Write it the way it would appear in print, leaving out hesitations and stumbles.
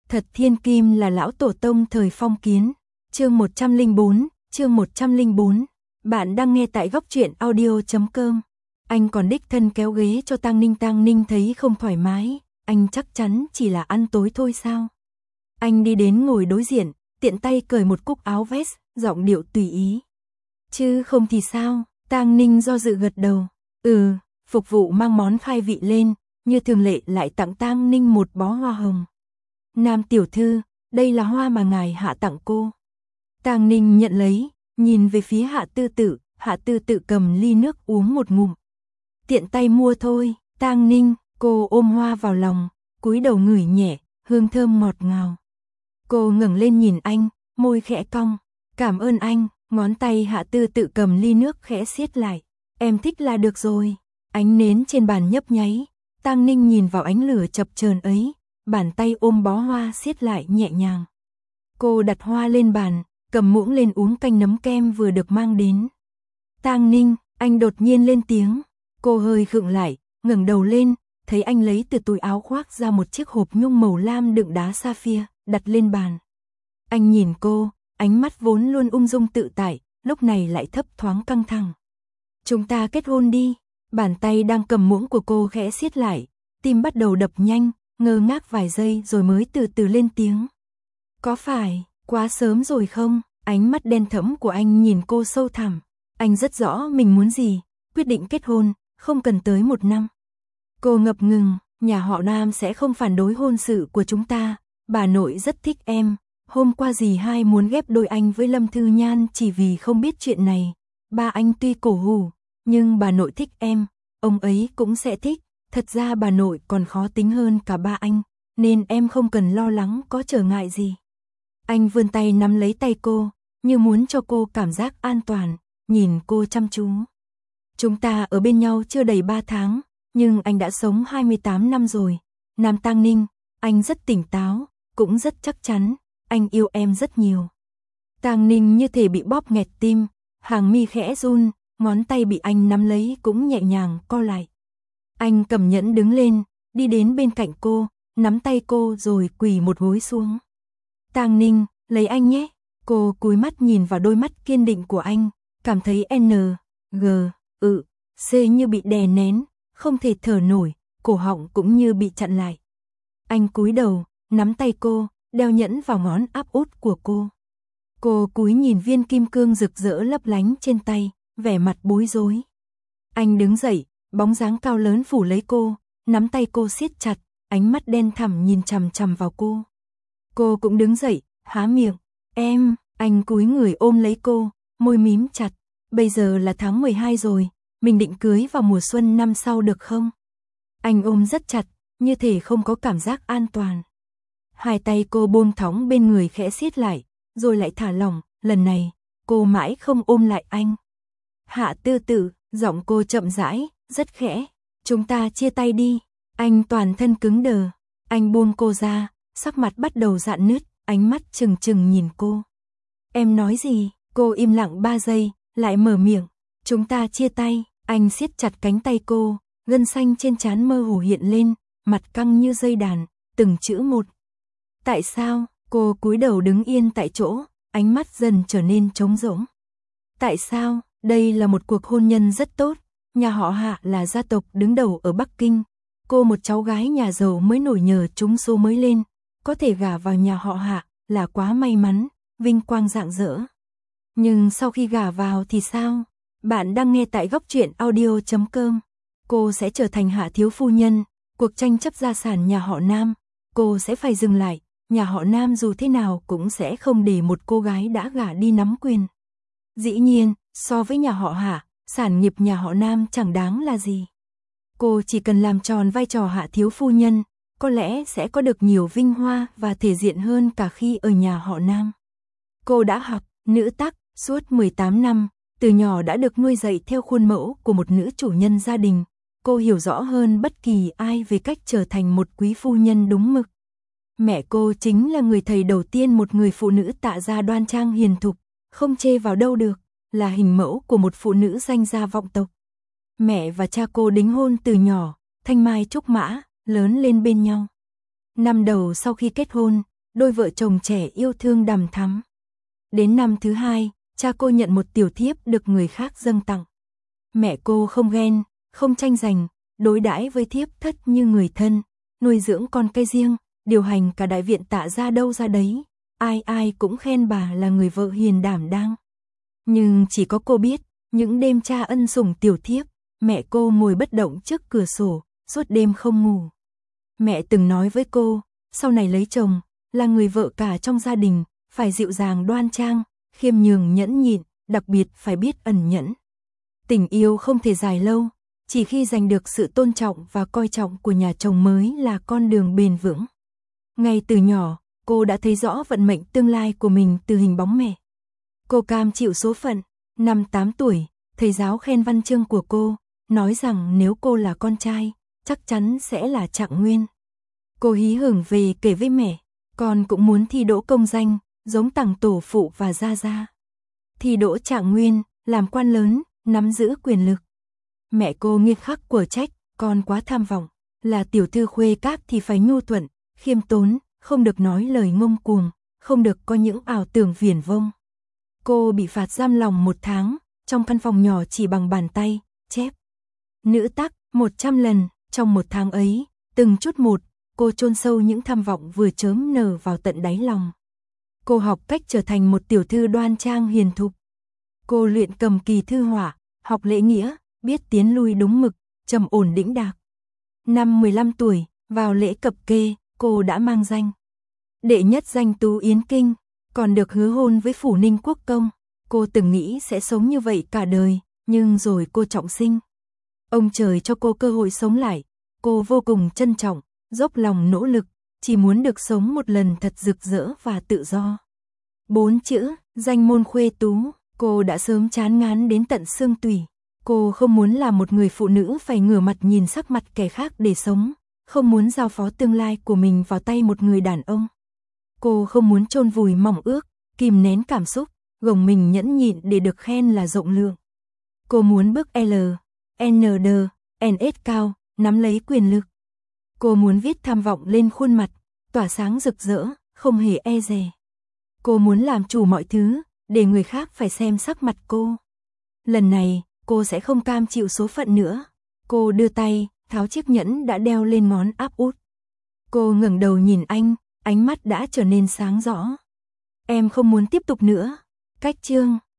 Thật thiên kim là lão tổ tông thời phong kiến. Chương 104. Bạn đang nghe tại góc truyện audio.com. Anh còn đích thân kéo ghế cho Tang Ninh thấy không thoải mái, anh chắc chắn chỉ là ăn tối thôi sao? Anh đi đến ngồi đối diện, tiện tay cởi một cúc áo vest, giọng điệu tùy ý. Chứ không thì sao? Tang Ninh do dự gật đầu. Phục vụ mang món khai vị lên, như thường lệ lại tặng Tang Ninh một bó hoa hồng. Nam tiểu thư, đây là hoa mà ngài Hạ tặng cô. Tang Ninh nhận lấy, nhìn về phía Hạ Tư Tự cầm ly nước uống một ngụm. Tiện tay mua thôi. Tang Ninh, cô ôm hoa vào lòng, cúi đầu ngửi nhẹ, hương thơm ngọt ngào. Cô ngẩng lên nhìn anh, môi khẽ cong. Cảm ơn anh. Ngón tay Hạ Tư Tự cầm ly nước khẽ siết lại. Em thích là được rồi. Ánh nến trên bàn nhấp nháy. Tang Ninh nhìn vào ánh lửa chập chờn ấy, bàn tay ôm bó hoa siết lại nhẹ nhàng. Cô đặt hoa lên bàn, cầm muỗng lên uống canh nấm kem vừa được mang đến. Tang Ninh, anh đột nhiên lên tiếng. Cô hơi khựng lại, ngẩng đầu lên, thấy anh lấy từ túi áo khoác ra một chiếc hộp nhung màu lam đựng đá sapphire, đặt lên bàn. Anh nhìn cô, ánh mắt vốn luôn ung dung tự tại, lúc này lại thấp thoáng căng thẳng. Chúng ta kết hôn đi. Bàn tay đang cầm muỗng của cô khẽ siết lại, tim bắt đầu đập nhanh, ngơ ngác vài giây rồi mới từ từ lên tiếng. Có phải quá sớm rồi không? Ánh mắt đen thẫm của anh nhìn cô sâu thẳm. Anh rất rõ mình muốn gì, quyết định kết hôn, không cần tới 1 năm. Cô ngập ngừng, nhà họ Nam sẽ không phản đối hôn sự của chúng ta, bà nội rất thích em. Hôm qua dì hai muốn ghép đôi anh với Lâm Thư Nhan chỉ vì không biết chuyện này. Ba anh tuy cổ hủ, nhưng bà nội thích em, ông ấy cũng sẽ thích. Thật ra bà nội còn khó tính hơn cả ba anh, nên em không cần lo lắng có trở ngại gì. Anh vươn tay nắm lấy tay cô, như muốn cho cô cảm giác an toàn, nhìn cô chăm chú. Chúng ta ở bên nhau chưa đầy 3 tháng, nhưng anh đã sống 28 năm rồi. Nam Tang Ninh, anh rất tỉnh táo, cũng rất chắc chắn, anh yêu em rất nhiều. Tang Ninh như thể bị bóp nghẹt tim, hàng mi khẽ run, ngón tay bị anh nắm lấy cũng nhẹ nhàng co lại. Anh cầm nhẫn đứng lên, đi đến bên cạnh cô, nắm tay cô rồi quỳ một gối xuống. Tang Ninh, lấy anh nhé. Cô cúi mắt nhìn vào đôi mắt kiên định của anh, cảm thấy C như bị đè nén, không thể thở nổi, cổ họng cũng như bị chặn lại. Anh cúi đầu, nắm tay cô, đeo nhẫn vào ngón áp út của cô. Cô cúi nhìn viên kim cương rực rỡ lấp lánh trên tay, vẻ mặt bối rối. Anh đứng dậy, bóng dáng cao lớn phủ lấy cô, nắm tay cô siết chặt, ánh mắt đen thẳm nhìn chằm chằm vào cô. Cô cũng đứng dậy, há miệng. Em, anh cúi người ôm lấy cô, môi mím chặt. Bây giờ là tháng 12 rồi, mình định cưới vào mùa xuân năm sau được không? Anh ôm rất chặt, như thể không có cảm giác an toàn. Hai tay cô buông thõng bên người khẽ siết lại, rồi lại thả lỏng, lần này, cô mãi không ôm lại anh. Hạ Tư Tự, giọng cô chậm rãi, rất khẽ. Chúng ta chia tay đi. Anh toàn thân cứng đờ. Anh buông cô ra, sắc mặt bắt đầu rạn nứt, ánh mắt trừng trừng nhìn cô. Em nói gì? Cô im lặng 3 giây, lại mở miệng. Chúng ta chia tay. Anh siết chặt cánh tay cô, gân xanh trên trán mơ hồ hiện lên, mặt căng như dây đàn, từng chữ một. Tại sao? Cô cúi đầu đứng yên tại chỗ, ánh mắt dần trở nên trống rỗng. Tại sao? Đây là một cuộc hôn nhân rất tốt, nhà họ Hạ là gia tộc đứng đầu ở Bắc Kinh. Cô một cháu gái nhà giàu mới nổi nhờ trúng số mới lên, có thể gả vào nhà họ Hạ là quá may mắn, vinh quang rạng rỡ. Nhưng sau khi gả vào thì sao? Bạn đang nghe tại góc truyện audio.com. Cô sẽ trở thành Hạ thiếu phu nhân, cuộc tranh chấp gia sản nhà họ Nam, cô sẽ phải dừng lại, nhà họ Nam dù thế nào cũng sẽ không để một cô gái đã gả đi nắm quyền. Dĩ nhiên, so với nhà họ Hạ, sản nghiệp nhà họ Nam chẳng đáng là gì. Cô chỉ cần làm tròn vai trò Hạ thiếu phu nhân, có lẽ sẽ có được nhiều vinh hoa và thể diện hơn cả khi ở nhà họ Nam. Cô đã học nữ tắc suốt 18 năm, từ nhỏ đã được nuôi dạy theo khuôn mẫu của một nữ chủ nhân gia đình. Cô hiểu rõ hơn bất kỳ ai về cách trở thành một quý phu nhân đúng mực. Mẹ cô chính là người thầy đầu tiên một người phụ nữ Tạ gia đoan trang hiền thục, không chê vào đâu được, là hình mẫu của một phụ nữ danh gia vọng tộc. Mẹ và cha cô đính hôn từ nhỏ, thanh mai trúc mã, lớn lên bên nhau. Năm đầu sau khi kết hôn, đôi vợ chồng trẻ yêu thương đằm thắm. Đến năm thứ 2, cha cô nhận một tiểu thiếp được người khác dâng tặng. Mẹ cô không ghen, không tranh giành, đối đãi với thiếp thất như người thân, nuôi dưỡng con cái riêng, điều hành cả đại viện Tạ gia đâu ra đấy. Ai ai cũng khen bà là người vợ hiền đảm đang. Nhưng chỉ có cô biết, những đêm cha ân sủng tiểu thiếp, mẹ cô ngồi bất động trước cửa sổ, suốt đêm không ngủ. Mẹ từng nói với cô, sau này lấy chồng, là người vợ cả trong gia đình, phải dịu dàng đoan trang, khiêm nhường nhẫn nhịn, đặc biệt phải biết ẩn nhẫn. Tình yêu không thể dài lâu, chỉ khi giành được sự tôn trọng và coi trọng của nhà chồng mới là con đường bền vững. Ngay từ nhỏ, cô đã thấy rõ vận mệnh tương lai của mình từ hình bóng mẹ. Cô cam chịu số phận, năm 8 tuổi, thầy giáo khen văn chương của cô, nói rằng nếu cô là con trai, chắc chắn sẽ là Trạng Nguyên. Cô hí hửng về kể với mẹ, con cũng muốn thi đỗ công danh, giống Tằng tổ phụ và Gia Gia. Thi đỗ Trạng Nguyên, làm quan lớn, nắm giữ quyền lực. Mẹ cô nghiêm khắc quở trách, con quá tham vọng, là tiểu thư khuê các thì phải nhu thuận, khiêm tốn, không được nói lời ngông cuồng, không được có những ảo tưởng viển vông. Cô bị phạt giam lòng 1 tháng, trong căn phòng nhỏ chỉ bằng bàn tay, chép. Nữ tắc, 100 lần, trong 1 tháng ấy, từng chút một, cô chôn sâu những tham vọng vừa chớm nở vào tận đáy lòng. Cô học cách trở thành một tiểu thư đoan trang hiền thục. Cô luyện cầm kỳ thư họa, học lễ nghĩa, biết tiến lui đúng mực, trầm ổn đĩnh đạc. Năm 15 tuổi, vào lễ cập kê, cô đã mang danh đệ nhất danh tú Yến Kinh, còn được hứa hôn với Phủ Ninh Quốc công. Cô từng nghĩ sẽ sống như vậy cả đời, nhưng rồi cô trọng sinh. Ông trời cho cô cơ hội sống lại, cô vô cùng trân trọng, dốc lòng nỗ lực, chỉ muốn được sống một lần thật rực rỡ và tự do. 4 chữ, danh môn khuê tú, cô đã sớm chán ngán đến tận xương tủy. Cô không muốn là một người phụ nữ phải ngửa mặt nhìn sắc mặt kẻ khác để sống, không muốn giao phó tương lai của mình vào tay một người đàn ông. Cô không muốn chôn vùi mong ước, kìm nén cảm xúc, gồng mình nhẫn nhịn để được khen là rộng lượng. Cô muốn bước L, N, D, NS cao, nắm lấy quyền lực. Cô muốn viết tham vọng lên khuôn mặt, tỏa sáng rực rỡ, không hề e dè. Cô muốn làm chủ mọi thứ, để người khác phải xem sắc mặt cô. Lần này, cô sẽ không cam chịu số phận nữa. Cô đưa tay, tháo chiếc nhẫn đã đeo lên ngón áp út. Cô ngẩng đầu nhìn anh, ánh mắt đã trở nên sáng rõ. Em không muốn tiếp tục nữa. Cách chương